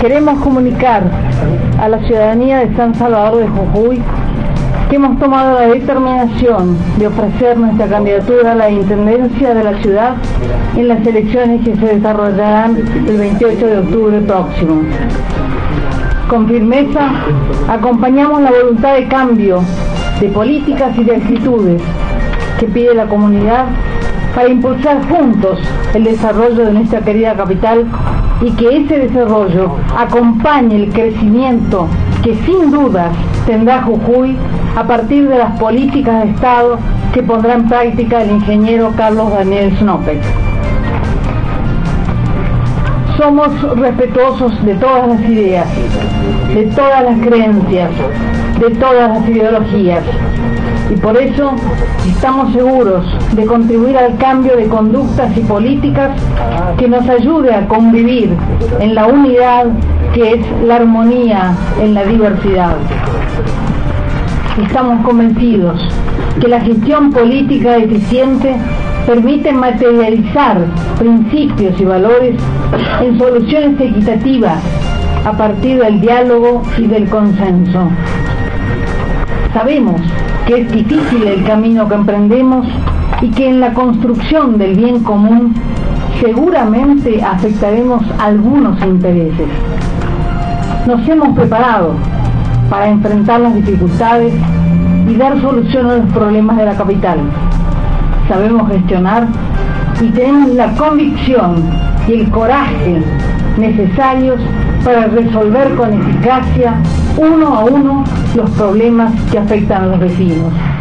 Queremos comunicar a la ciudadanía de San Salvador de Jujuy que hemos tomado la determinación de ofrecer nuestra candidatura a la intendencia de la ciudad en las elecciones que se desarrollarán el 28 de octubre próximo. Con firmeza acompañamos la voluntad de cambio de políticas y de actitudes que pide la comunidad para impulsar juntos el desarrollo de nuestra querida capital y que ese desarrollo acompañe el crecimiento que sin dudas tendrá Jujuy a partir de las políticas de Estado que pondrá en práctica el ingeniero Carlos Daniel Snopek. Somos respetuosos de todas las ideas, de todas las creencias, de todas las ideologías, y por eso estamos seguros de contribuir al cambio de conductas y políticas que nos ayude a convivir en la unidad que es la armonía en la diversidad. Estamos convencidos que la gestión política eficiente permite materializar principios y valores en soluciones equitativas a partir del diálogo y del consenso. Sabemos que es difícil el camino que emprendemos y que en la construcción del bien común seguramente afectaremos algunos intereses. Nos hemos preparado para enfrentar las dificultades y dar solución a los problemas de la capital. Sabemos gestionar y tenemos la convicción y el coraje necesarios para resolver con eficacia uno a uno los problemas que afectan a los vecinos.